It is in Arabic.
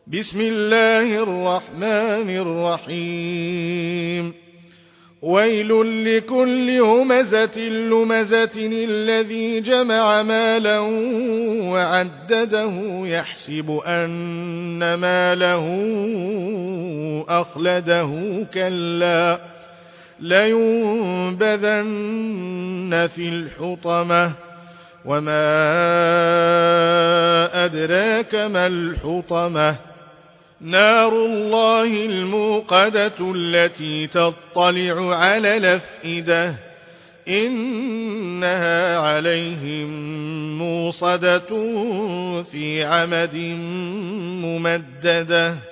بسم الله الرحمن الرحيم ويل لكل همزة لمزة الذي جمع مالا وعدده يحسب أن ماله أخلده كلا لينبذن في الحطمة وما أدراك ما الحطمة نار الله الموقدة التي تطلع على الأفئدة إنها عليهم موصدة في عمد ممددة.